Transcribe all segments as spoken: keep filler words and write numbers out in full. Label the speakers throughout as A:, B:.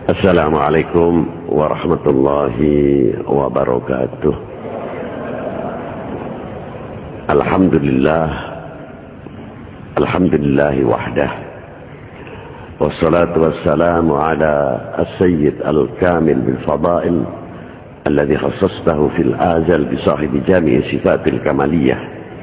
A: Assalamualaikum warahmatullahi wabarakatuh. Alhamdulillah, alhamdulillah wahdah. Wassalatu wassalamu ala as-sayyid al-kamil bil fadail alladhi khassastahu fil azal bi sahibi jami'i sifatil kamaliyah.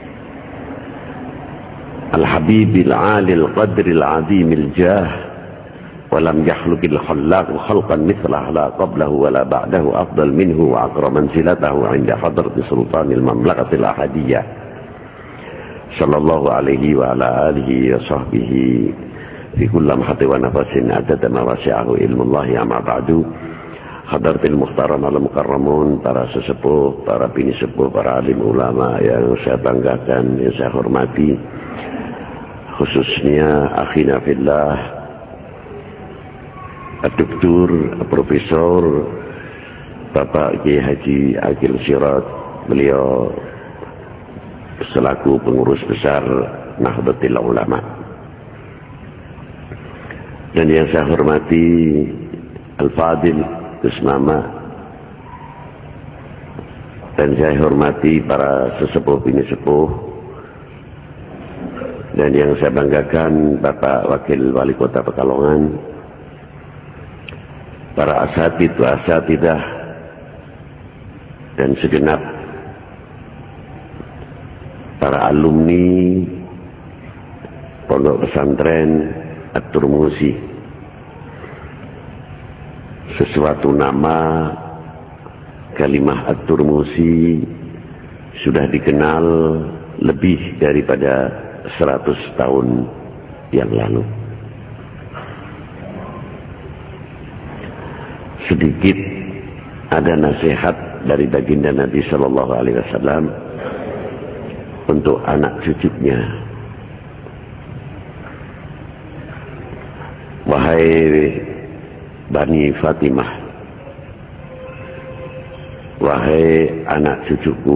A: Al-habib al-ali al-qadr al-azim al-jah. ولم يخلق الخلاق خلقا مثله لا قبله ولا بعده أفضل منه وأكرم منزلته عند حضرة سلطان المملكة الأحدية صلى الله عليه وعلى آله وصحبه في كل لمحة ونفس عدد ما وسعه علم الله. أما بعد. Hadratil muhtaram al-mukarramun, para sesepuh, para bini sepuh, para alim ulama yang saya banggakan, yang saya hormati, khususnya akhina fillah Doktor Profesor Bapak Kiai Haji Aqil Siraj, beliau selaku pengurus besar Nahdlatul Ulama. Dan yang saya hormati Al-Fadil Gus Mama, dan saya hormati para sesepuh bini sepuh, dan yang saya banggakan Bapak Wakil Wali Kota Pekalongan, para asatid wa asatidah, dan segenap para alumni Pondok Pesantren At-Turmusi. Sesuatu nama kalimah At-Turmusi sudah dikenal lebih daripada seratus tahun yang lalu. Sedikit ada nasihat dari baginda Nabi Sallallahu Alaihi Wasallam untuk anak cucunya. Wahai Bani Fatimah, wahai anak cucuku,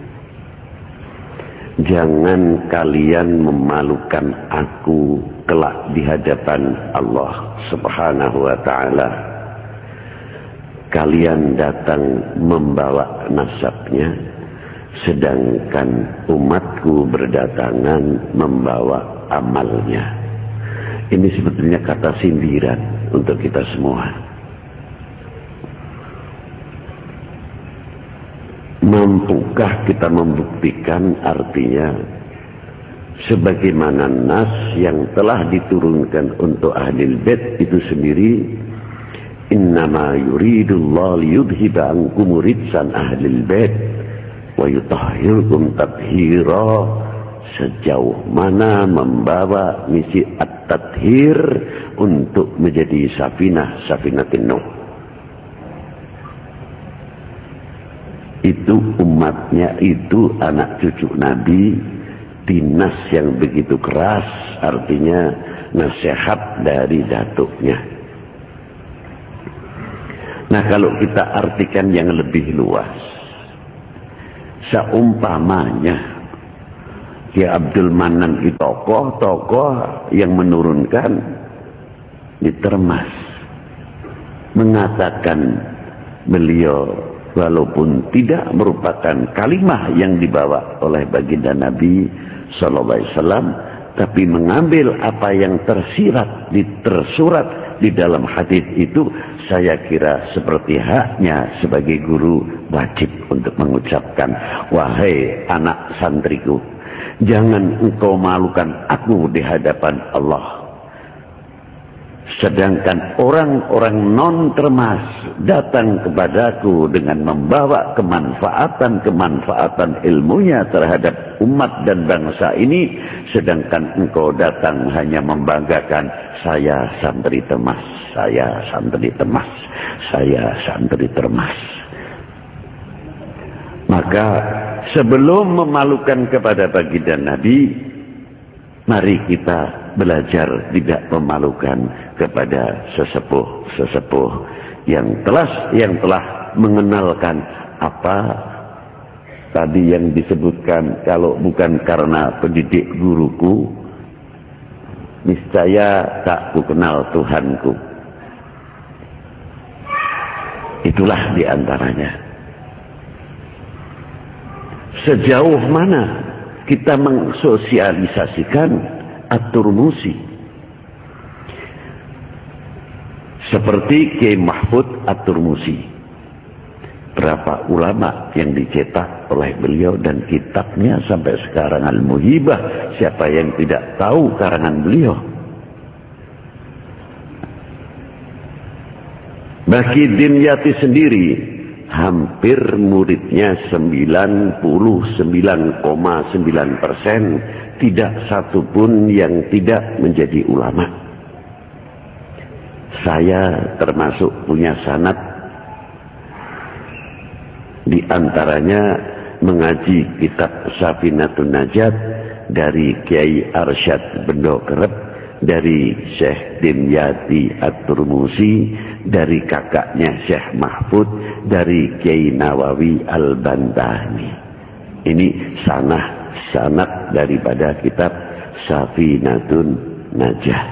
A: jangan kalian memalukan aku kelak di hadapan Allah Subhanahu wa Ta'ala. Kalian datang membawa nasabnya, sedangkan umatku berdatangan membawa amalnya. Ini sebetulnya kata sindiran untuk kita semua. Mampukah kita membuktikan artinya sebagaimana nas yang telah diturunkan untuk Ahlul Bait itu sendiri? Innama yuridullahu liyudhiba ankum rijsan ahlil bait wa yutahhirkum tathira. Sejauh mana membawa misi at-tathhir untuk menjadi safinah safinatin Nuh. Itu umatnya, itu anak cucu Nabi, dinas yang begitu keras, artinya nasihat dari datuknya. Nah, kalau kita artikan yang lebih luas, seumpamanya Ki Abdul Manan itu tokoh-tokoh yang menurunkan di Termas, mengatakan beliau walaupun tidak merupakan kalimah yang dibawa oleh baginda Nabi Sallallahu Alaihi Wasallam, tapi mengambil apa yang tersirat, tersurat di dalam hadis itu, saya kira seperti haknya sebagai guru wajib untuk mengucapkan, wahai anak santriku, jangan engkau malukan aku di hadapan Allah. Sedangkan orang-orang non-Termas datang kepadaku dengan membawa kemanfaatan-kemanfaatan ilmunya terhadap umat dan bangsa ini, sedangkan engkau datang hanya membanggakan, saya santri Termas, saya santri Termas, saya santri Termas. Maka sebelum memalukan kepada baginda Nabi, mari kita belajar tidak memalukan kepada sesepuh-sesepuh yang telah yang telah mengenalkan apa tadi yang disebutkan. Kalau bukan karena pendidik guruku, niscaya tak ku kenal Tuhanku. Itulah diantaranya. Sejauh mana kita mensosialisasikan At-Turmusi, seperti Kiai Mahfud At-Turmusi. Berapa ulama yang dicetak oleh beliau dan kitabnya sampai sekarang Al-Muhibah. Siapa yang tidak tahu karangan beliau? Bagi Dimyati sendiri, hampir muridnya sembilan puluh sembilan koma sembilan persen tidak satupun yang tidak menjadi ulama. Saya termasuk punya sanad, di antaranya mengaji kitab Safinatun Najat dari Kiai Arsyad Bendo Kerep, dari Syekh Dimyati At-Turmusi, dari kakaknya Syekh Mahfud, dari Kiai Nawawi Al-Bantani. Ini sanad sanad daripada kitab Safinatun Najat.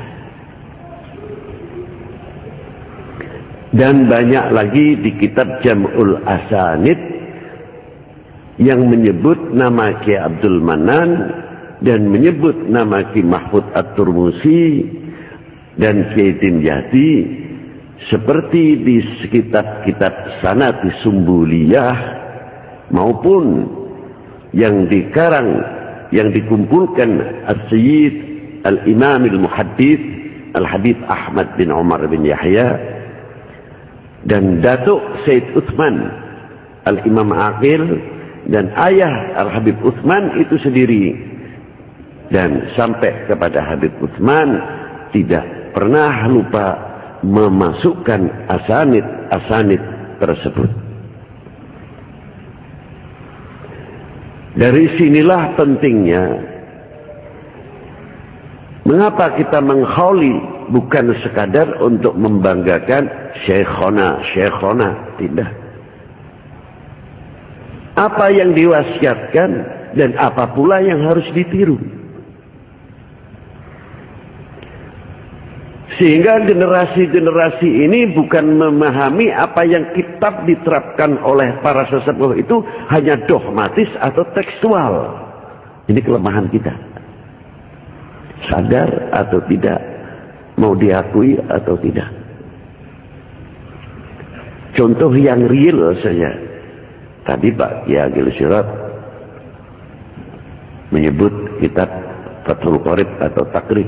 A: Dan banyak lagi di kitab Jam'ul Asanid yang menyebut nama Kiai Abdul Manan dan menyebut nama Kiai Mahfud At-Turmusi dan Kiai Dimyati, seperti di kitab-kitab sanad di Sumbuliyah maupun yang dikarang, yang dikumpulkan As-Sayyid Al-Imam Al-Muhaddits Al-Habib Ahmad bin Umar bin Yahya dan Datuk Said Utsman Al-Imam Aqil dan ayah Al-Habib Utsman itu sendiri, dan sampai kepada Habib Utsman tidak pernah lupa memasukkan asanid-asanid tersebut. Dari sinilah pentingnya mengapa kita menghauli, bukan sekadar untuk membanggakan syekhona, syekhona, tidak. Apa yang diwasiatkan dan apa pula yang harus ditiru. Sehingga generasi-generasi ini bukan memahami apa yang kitab diterapkan oleh para sesepuh itu hanya dogmatis atau tekstual. Ini kelemahan kita. Sadar atau tidak, mau diakui atau tidak. Contoh yang real saja. Tadi Pak Kiai Agil Sirot menyebut kitab Fathul Qorib atau Takrib.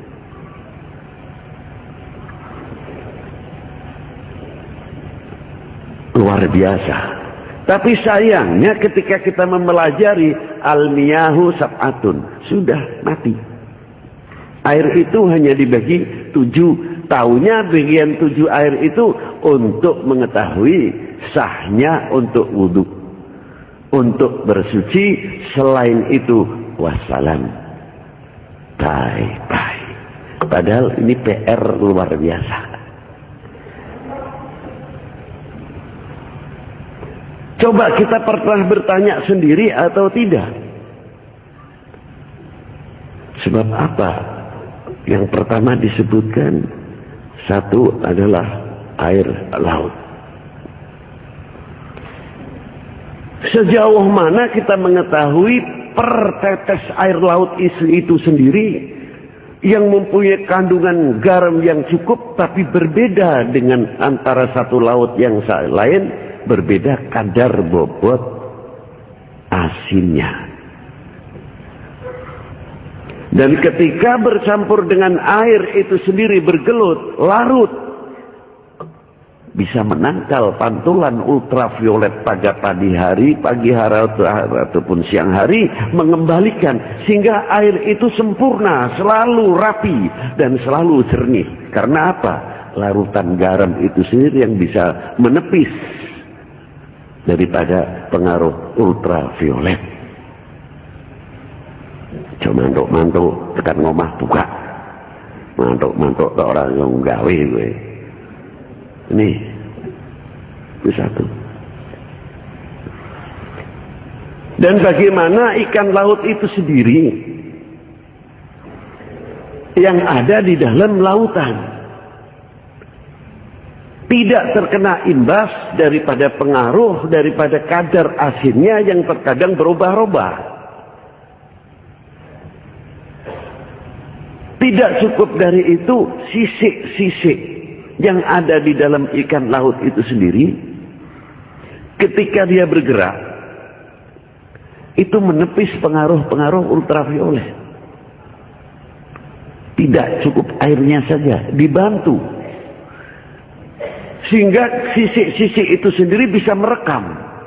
A: Luar biasa. Tapi sayangnya ketika kita mempelajari Al-Miyahu Sab'atun, sudah mati. Air itu hanya dibagi tujuh. Taunya bagian tujuh air itu untuk mengetahui sahnya untuk wudhu, untuk bersuci. Selain itu wassalam. Bye bye. Padahal ini P R luar biasa. Coba kita pernah bertanya sendiri atau tidak? Sebab apa? Yang pertama disebutkan, satu adalah air laut. Sejauh mana kita mengetahui per tetes air laut itu sendiri yang mempunyai kandungan garam yang cukup, tapi berbeda dengan antara satu laut yang lain, berbeda kadar bobot asinnya. Dan ketika bercampur dengan air itu sendiri bergelut, larut, bisa menangkal pantulan ultraviolet pada pagi hari, pagi hari ataupun siang hari, mengembalikan sehingga air itu sempurna, selalu rapi dan selalu jernih. Karena apa? Larutan garam itu sendiri yang bisa menepis daripada pengaruh ultraviolet. Cuma mantuk-mantuk tekan ngomah buka, mantuk-mantuk ke orang yang gawe gue. Ini itu satu. Dan bagaimana ikan laut itu sendiri yang ada di dalam lautan. tidak terkena imbas daripada pengaruh daripada kadar asinnya yang terkadang berubah-ubah. Tidak cukup dari itu, sisik-sisik yang ada di dalam ikan laut itu sendiri, ketika dia bergerak, itu menepis pengaruh-pengaruh ultraviolet. Tidak cukup airnya saja, dibantu. Sehingga sisik-sisik itu sendiri bisa merekam,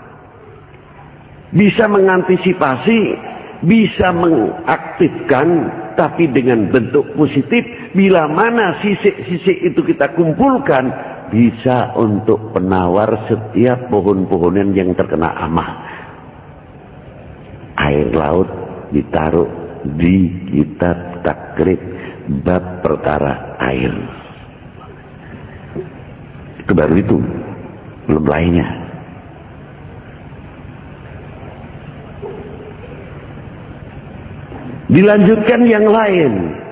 A: bisa mengantisipasi, bisa mengaktifkan, tapi dengan bentuk positif. Bila mana sisik-sisik itu kita kumpulkan, bisa untuk penawar setiap pohon-pohonan yang terkena amah. Air laut ditaruh di kitab takrib bab perkara air. Itu baru itu, belum lainnya. Dilanjutkan yang lain,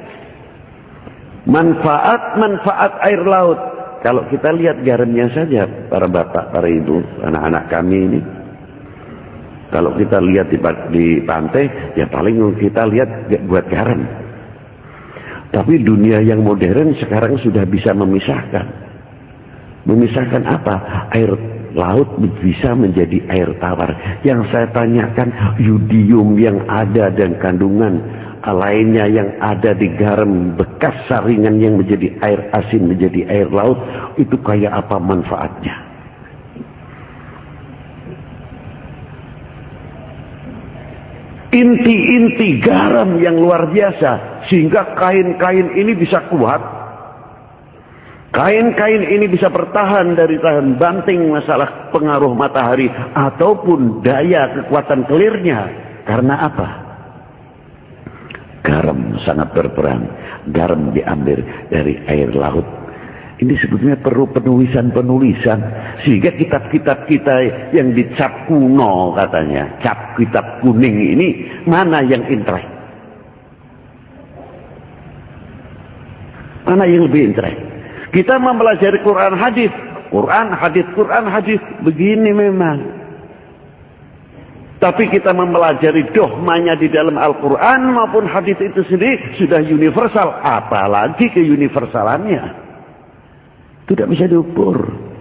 A: manfaat-manfaat air laut. Kalau kita lihat garamnya saja, para bapak, para ibu, anak-anak kami ini, kalau kita lihat di, di pantai, ya paling kita lihat buat garam. Tapi dunia yang modern sekarang sudah bisa memisahkan. Memisahkan apa? Air laut bisa menjadi air tawar. Yang saya tanyakan, yodium yang ada dan kandungan lainnya yang ada di garam bekas saringan yang menjadi air asin, menjadi air laut, itu kayak apa manfaatnya? Inti-inti garam yang luar biasa, sehingga kain-kain ini bisa kuat. Kain-kain ini bisa bertahan dari tahan banting masalah pengaruh matahari ataupun daya kekuatan kelirnya. Karena apa? Garam sangat berperan. Garam diambil dari air laut. Ini sebetulnya perlu penulisan-penulisan. Sehingga kitab-kitab kita yang dicap kuno katanya, cap kitab kuning ini, mana yang intrek? Mana yang lebih intrek? Kita mempelajari Quran hadis, Quran hadis, Quran hadis, begini memang. Tapi kita mempelajari dohmanya di dalam Al-Quran maupun hadis itu sendiri sudah universal, apalagi keuniversalannya tidak bisa diukur.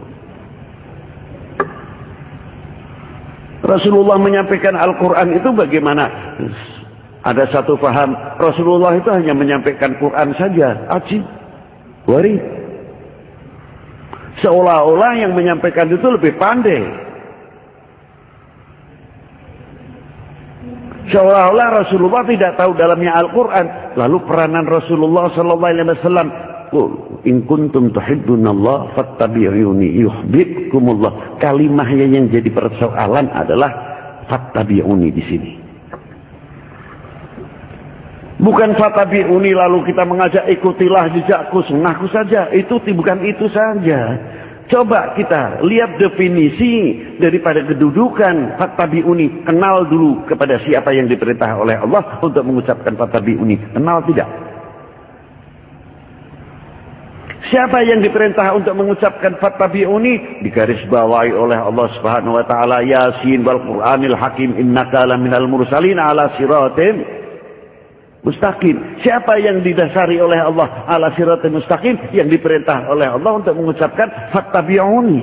A: Rasulullah menyampaikan Al-Quran itu bagaimana? Ada satu paham, Rasulullah itu hanya menyampaikan Quran saja, ajib, warid. Seolah-olah yang menyampaikan itu lebih pandai. Seolah-olah Rasulullah tidak tahu dalamnya Al-Quran. Lalu peranan Rasulullah Sallallahu Alaihi Wasallam, in kuntum tuhibbunallah fattabi'uni yuhibbukumullah. Kalimahnya yang jadi persoalan adalah fattabi'uni di sini. Bukan fatabi'uni lalu kita mengajak ikutilah jejakku, sunnahku saja. Itu bukan itu saja. Coba kita lihat definisi daripada kedudukan fatabi'uni. Kenal dulu kepada siapa yang diperintah oleh Allah untuk mengucapkan fatabi'uni. Kenal tidak? Siapa yang diperintah untuk mengucapkan fatabi'uni? Digarisbawahi oleh Allah Subhanahu wa taala, Yasin wal Qur'anil Hakim innaka laminal mursalin ala siratin mustaqim. Siapa yang didasari oleh Allah ala siratin mustaqim, yang diperintah oleh Allah untuk mengucapkan fattabi'uni.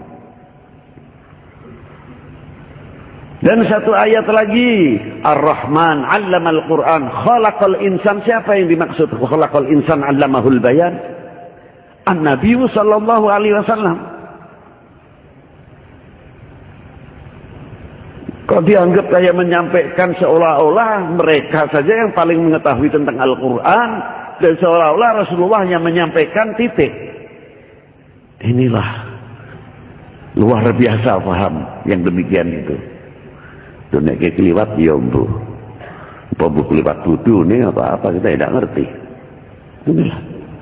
A: Dan satu ayat lagi, Ar-Rahman 'allamal Qur'an khalaqal insan. Siapa yang dimaksud khalaqal insan 'allamahul bayan? An-Nabi sallallahu alaihi wasallam. Kok dianggap kayak menyampaikan seolah-olah mereka saja yang paling mengetahui tentang Al-Quran, dan seolah-olah Rasulullah yang menyampaikan, titik. Inilah luar biasa paham yang demikian itu. Dunia keliwat ya mbuh. Apa mbuh keliwat budu ini apa-apa kita tidak ngerti. Inilah.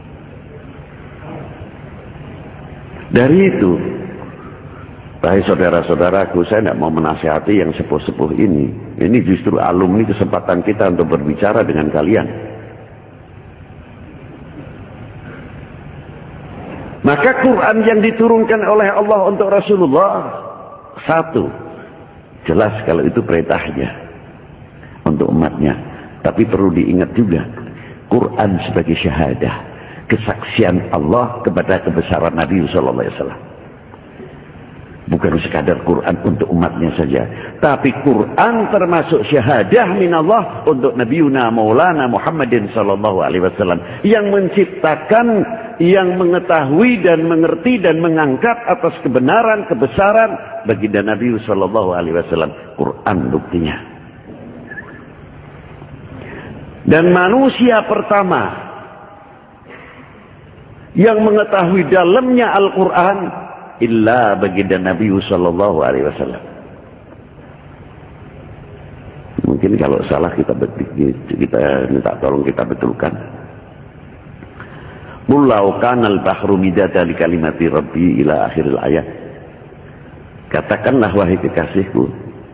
A: Dari itu, Hai saudara-saudaraku, saya tidak mau menasihati yang sepuh-sepuh ini. Ini justru alumni kesempatan kita untuk berbicara dengan kalian. Maka Quran yang diturunkan oleh Allah untuk Rasulullah, satu, jelas kalau itu perintahnya untuk umatnya. Tapi perlu diingat juga, Quran sebagai syahadah, kesaksian Allah kepada kebesaran Nabi Sallallahu Alaihi Wasallam. Bukan sekadar Quran untuk umatnya saja, tapi Quran termasuk syahadah minallah untuk Nabiuna Maulana Muhammadin Sallallahu Alaihi Wasallam, yang menciptakan, yang mengetahui dan mengerti dan mengangkat atas kebenaran, kebesaran baginda Nabi Sallallahu Alaihi Wasallam. Quran buktinya. Dan manusia pertama yang mengetahui dalamnya Al-Quran illa baginda Nabi Sallallahu Alaihi Wasallam. Mungkin kalau salah kita kita minta tolong kita betulkan. Mullau kanal bahru midada li kalimati Rabbi ila akhiril ayat. Katakanlah wahai kekasihku,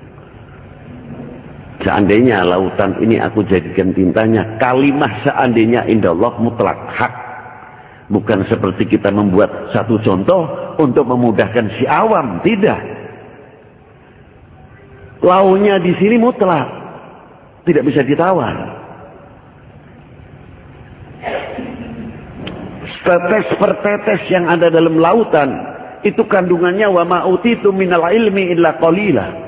A: seandainya lautan ini aku jadikan tintanya, kalimah seandainya indah Allah mutlak hak. Bukan seperti kita membuat satu contoh untuk memudahkan si awam, tidak. Launya di sini mutlak, tidak bisa ditawar. Tetes per tetes yang ada dalam lautan itu kandungannya wa ma utitu minal ilmi illa qalila.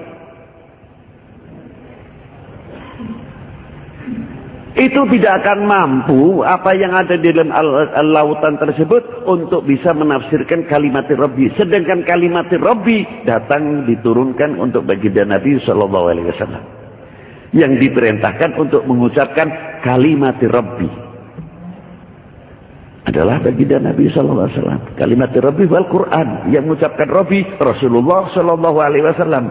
A: Itu tidak akan mampu apa yang ada di dalam al al lautan tersebut untuk bisa menafsirkan kalimat Rabbi. Sedangkan kalimat Rabbi datang diturunkan untuk baginda Nabi Sallallahu Alaihi Wasallam, yang diperintahkan untuk mengucapkan kalimat Rabbi adalah baginda Nabi Sallallahu Alaihi Wasallam. Kalimat Rabbi wal Quran, yang mengucapkan Rabbi Rasulullah Sallallahu Alaihi Wasallam.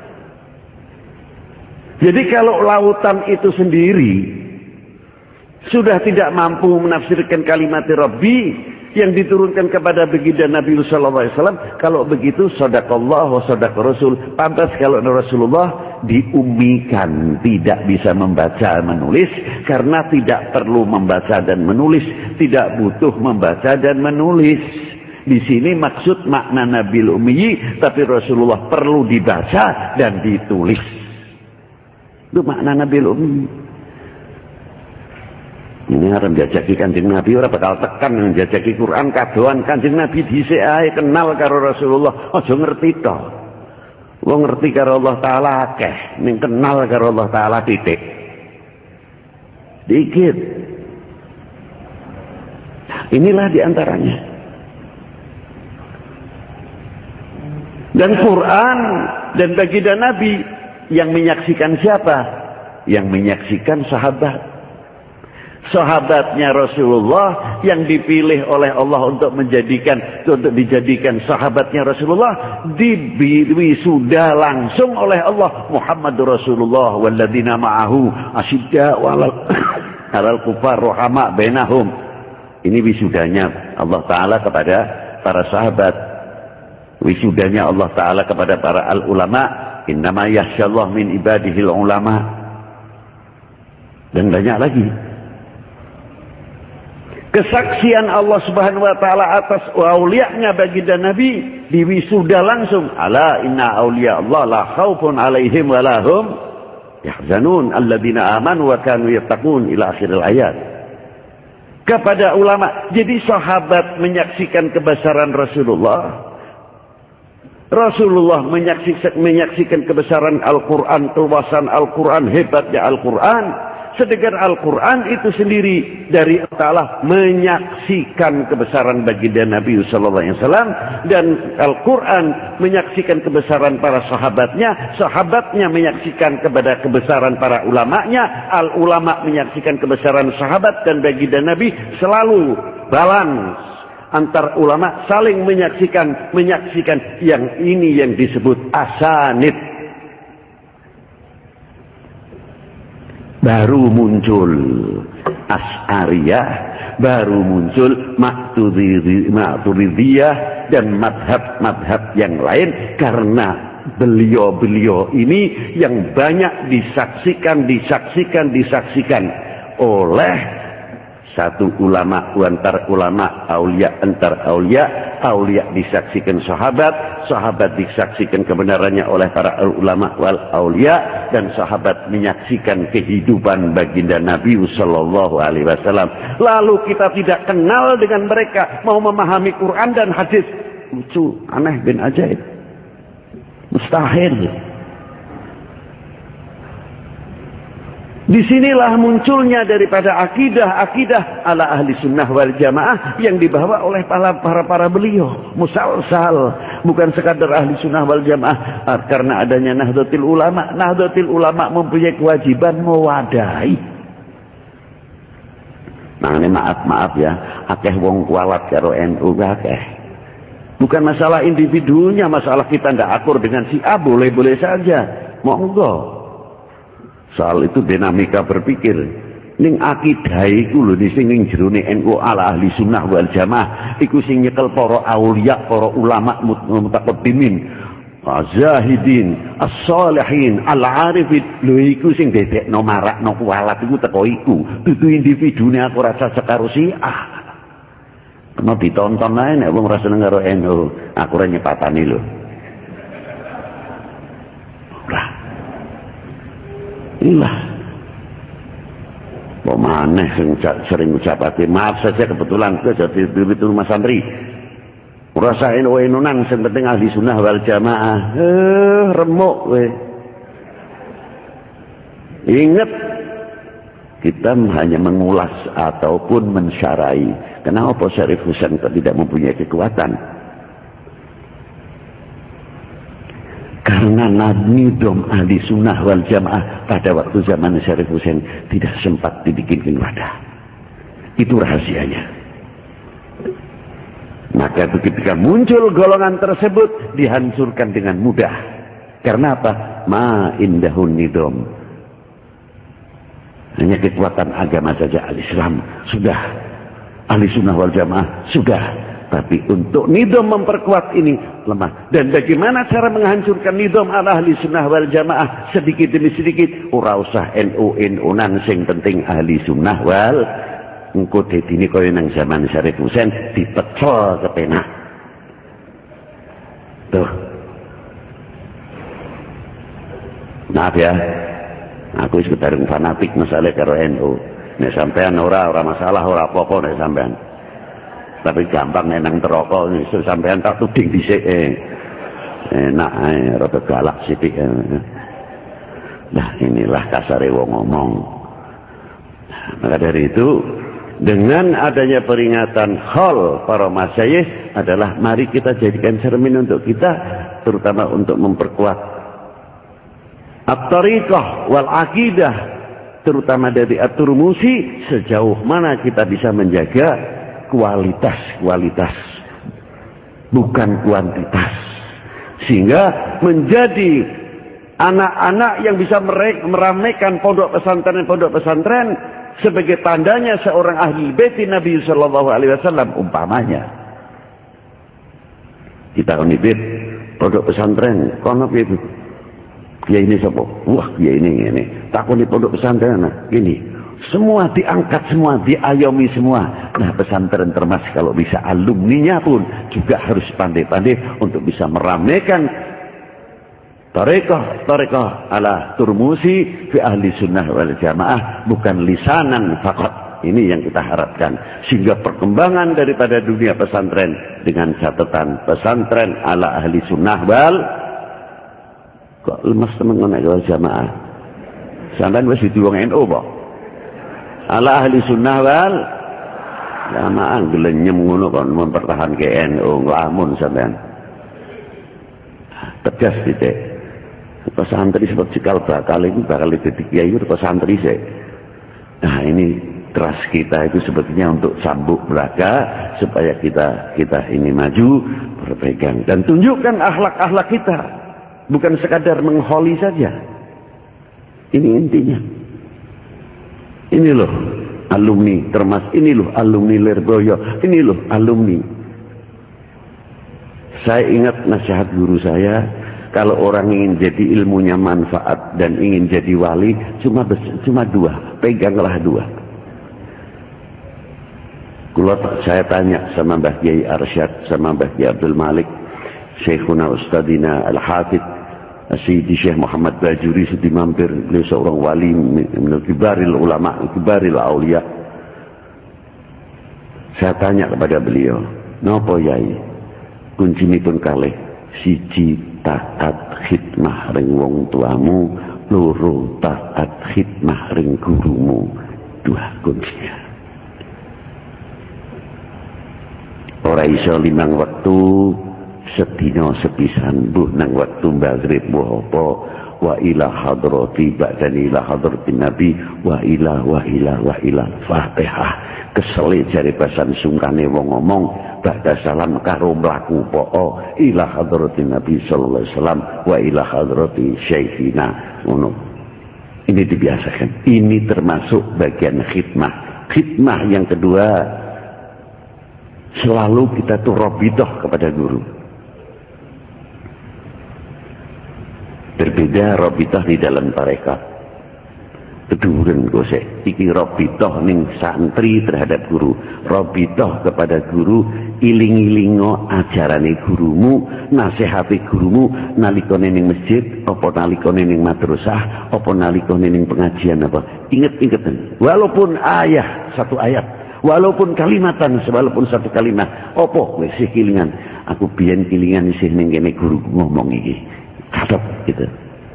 A: Jadi kalau lautan itu sendiri sudah tidak mampu menafsirkan kalimat Rabbi yang diturunkan kepada baginda Nabi Sallallahu Alaihi Wasallam, kalau begitu sadaqallah wa sadaq Rasul. Pantas kalau Rasulullah diummikan, tidak bisa membaca menulis, karena tidak perlu membaca dan menulis, tidak butuh membaca dan menulis. Di sini maksud makna Nabil Ummi, tapi Rasulullah perlu dibaca dan ditulis. Itu makna Nabil Ummi. Ini harus jajaki Kanjeng Nabi, ora bakal tekan jajaki Quran kadoan Kanjeng Nabi dhisik ae kenal karo Rasulullah, aja ngerti to. Wong ngerti karo Allah Taala akeh, ning kenal karo Allah Taala titik. Dikit. Inilah diantaranya. Dan Quran dan baginda Nabi yang menyaksikan siapa? Yang menyaksikan sahabat. Sahabatnya Rasulullah yang dipilih oleh Allah untuk menjadikan untuk dijadikan sahabatnya Rasulullah, diwisuda langsung oleh Allah. Muhammadur Rasulullah walladzina ma'ahu asyidda walal alal kufar rahama bainahum. Ini wisudanya Allah Ta'ala kepada para sahabat. Wisudanya Allah Ta'ala kepada para al ulama. Innama yakhsyallahu min ibadihil ulama. Dan banyak lagi. Kesaksian Allah Subhanahu wa taala atas aulianya baginda Nabi diwisuda langsung. Ala inna auliya Allah la khaufun alaihim wa lahum yahzanun alladzina amanu wa kanu yattaqun ila akhiril ayat. Kepada ulama. Jadi sahabat menyaksikan kebesaran Rasulullah. Rasulullah menyaksikan, menyaksikan kebesaran Al-Quran, keluasan Al-Quran, hebatnya Al-Quran. Sedangkan Al-Quran itu sendiri dari Allah Ta'ala menyaksikan kebesaran baginda Nabi Sallallahu Alaihi Wasallam, dan Al-Quran menyaksikan kebesaran para sahabatnya, sahabatnya menyaksikan kepada kebesaran para ulamanya, al-ulama menyaksikan kebesaran sahabat dan baginda Nabi. Selalu balance antar ulama, saling menyaksikan, menyaksikan yang ini yang disebut asanid. Baru muncul Asy'ariyah, baru muncul Maturidiyah dan madhab-madhab yang lain, karena beliau-beliau ini yang banyak disaksikan, disaksikan, disaksikan oleh Satu ulama antar ulama, aulia antar aulia, aulia disaksikan sahabat, sahabat disaksikan kebenarannya oleh para ulama wal aulia, dan sahabat menyaksikan kehidupan baginda Nabi sallallahu alaihi wasallam. Lalu kita tidak kenal dengan mereka, mau memahami Quran dan hadis, lucu, aneh bin ajaib, mustahil. Disinilah munculnya daripada akidah-akidah ala ahli sunnah wal jamaah yang dibawa oleh para para, para beliau. Musalsal, bukan sekadar ahli sunnah wal jamaah. Karena adanya Nahdlatul Ulama, Nahdlatul Ulama mempunyai kewajiban mewadahi. Nah ini maaf-maaf ya, akeh wong kualat karo N U akeh. Bukan masalah individunya, masalah kita ndak akur dengan si A, boleh-boleh saja. Monggo. Soal itu dinamika berpikir. Ning akidah iku lho sing ning jerone N U ala ahli sunnah wal jamaah iku sing nyekel para aulia, para ulama mutaqaddimin, zahidin, as-salihin, al-arifin. Lho iku sing dedekno marakno kualat iku teko iku. Dudu individune aku rasa sekaro si ah. Kena ditonton ae nek wong ora seneng karo N U. Aku ora nyepatani lho. Inilah pemaneh yang sering ucapake maaf saja kebetulan ke jadi itu rumah santri ngerasain wenunan yang penting ahli sunnah wal jamaah eh remuk we. Ingat kita hanya mengulas ataupun mensyarai. Kenapa Syarif Husain tidak mempunyai kekuatan? Karena nidom ahli sunnah wal jamaah pada waktu zaman Syarif Husain tidak sempat dibikin wadah. Itu rahasianya. Maka ketika muncul golongan tersebut dihancurkan dengan mudah. Karena apa? Ma indahun nidom. Hanya kekuatan agama saja al-Islam sudah. Ahli sunnah wal jamaah sudah. Tapi untuk nidom memperkuat ini lemah. Dan bagaimana cara menghancurkan nidom ala ahli sunnah wal jamaah sedikit demi sedikit? Ora usah N U N U-nan sing penting ahli sunnah wal. Engko dedine kaya nang zaman Syarif Husain dipecel kepenak. Tuh. Maaf ya. Aku wis ketarung fanatik masalah karo N U. Nek sampean ora ora masalah ora apa-apa nek sampean. Tapi gampang nenang terokok nih, sampean tak tuding dhisik eh. Enak ae rada galak sithik. Nah, inilah kasare wong ngomong. Maka dari itu, dengan adanya peringatan haul para masyayikh adalah mari kita jadikan cermin untuk kita, terutama untuk memperkuat at-tariqah wal aqidah, terutama dari at-Turmusi, sejauh mana kita bisa menjaga kualitas-kualitas bukan kuantitas, sehingga menjadi anak-anak yang bisa meramaikan pondok pesantren-pondok pesantren sebagai tandanya seorang ahli bait Nabi sallallahu alaihi wasallam. Umpamanya kita unibit pondok pesantren kono piye kiai ini sapa? Wah kiai ini ini takoni pondok pesantren nah ini semua diangkat, semua diayomi semua. Nah pesantren termasuk kalau bisa alumninya pun juga harus pandai-pandai untuk bisa meramaikan tarekah tarekah ala Turmusi fi ahli sunnah wal jamaah, bukan lisanan fakat. Ini yang kita harapkan, sehingga perkembangan daripada dunia pesantren dengan catatan pesantren ala ahli sunnah wal kok lemas temen wal jamaah. Sampeyan wis diwong N U kok. Ala ahli sunnah wal jamaah gelenyem ngono kon mempertahankan N U nglamun sampean. Tegas titik. Pesantren seperti cikal bakal itu bakal dadi kiai itu pesantren sih. Nah ini keras kita itu sebetulnya untuk sambuk belaka supaya kita kita ini maju berpegang dan tunjukkan akhlak-akhlak kita, bukan sekadar mengholi saja. Ini intinya. Ini loh alumni termas, ini loh alumni Lirboyo, ini loh alumni. Saya ingat nasihat guru saya, kalau orang ingin jadi ilmunya manfaat dan ingin jadi wali, cuma cuma dua, peganglah dua. Kalau saya tanya sama Mbah Kiai Arsyad, sama Mbah Kiai Abdul Malik, Syekhuna Ustadina Al-Hafidh Sayyidi Syekh Muhammad Bajuri Siti Mampir, beliau seorang wali minal kibaril ulama, kibaril aulia. Saya tanya kepada beliau, napa yai kuncinipun kalih? Siji taat khidmah ring wong tuamu, loro taat khidmah ring gurumu. Dua kuncinya. Ora iso limang waktu sedina sepisan buh nang waktu maghrib buh apa wa ila hadrati ba'dani ila hadratin nabi wa ila wa ila wa ila Fatihah. Kesele jare basan sungkane wong ngomong ba'da salam karo mlaku po ila hadratin nabi sallallahu alaihi wasallam wa ila hadrati syekhina ngono. Ini dibiasakan. Ini termasuk bagian khidmah. Khidmah yang kedua, selalu kita tuh robidoh kepada guru. Berbeda robidoh di dalam tarekat. Keduren gosek iki robidoh ning santri terhadap guru, robidoh kepada guru, iling-ilingo ajarane gurumu, nasihati gurumu nalikane ning masjid apa nalikane ning madrasah apa nalikane ning pengajian apa, inget-ingeten walaupun ayat satu ayat, walaupun kalimatan walaupun satu kalimat, opo wis kilingan aku biyen kilingan isih ning kene guru ngomong iki kadep gitu.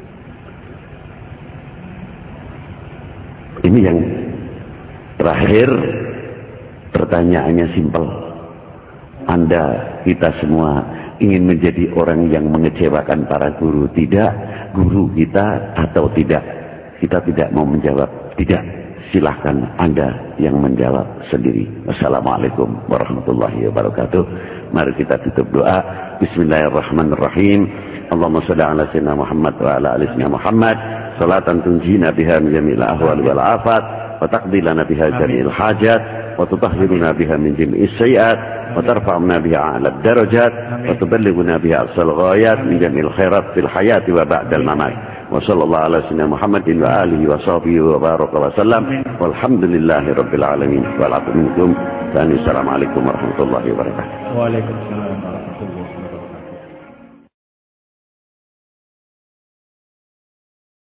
A: Ini yang terakhir, pertanyaannya simpel. Anda, kita semua ingin menjadi orang yang mengecewakan para guru? Tidak. Guru kita atau tidak? Kita tidak mau menjawab. Tidak. Silahkan Anda yang menjawab sendiri. Wassalamualaikum warahmatullahi wabarakatuh. Mari kita tutup doa. Bismillahirrahmanirrahim. Allahumma shalli ala sayyidina Muhammad wa ala ali sayyidina Muhammad. Salatan tunjina biha min jamil ahwal wal afat wa taqdi lana biha jami'il hajat wa tutahhiruna biha min jami'is sayiat wa tarfa'una biha 'ala ad-darajat wa tuballighuna biha aqsal ghayat min jami'il khairat fil hayati wa ba'dal mamat. Wa sallallahu ala sayyidina Muhammadin wa alihi wa sahbihi wa baraka wa sallam walhamdulillahi rabbil alamin. Wa alaikum assalamu alaikum warahmatullahi wabarakatuh.
B: Waalaikumsalam.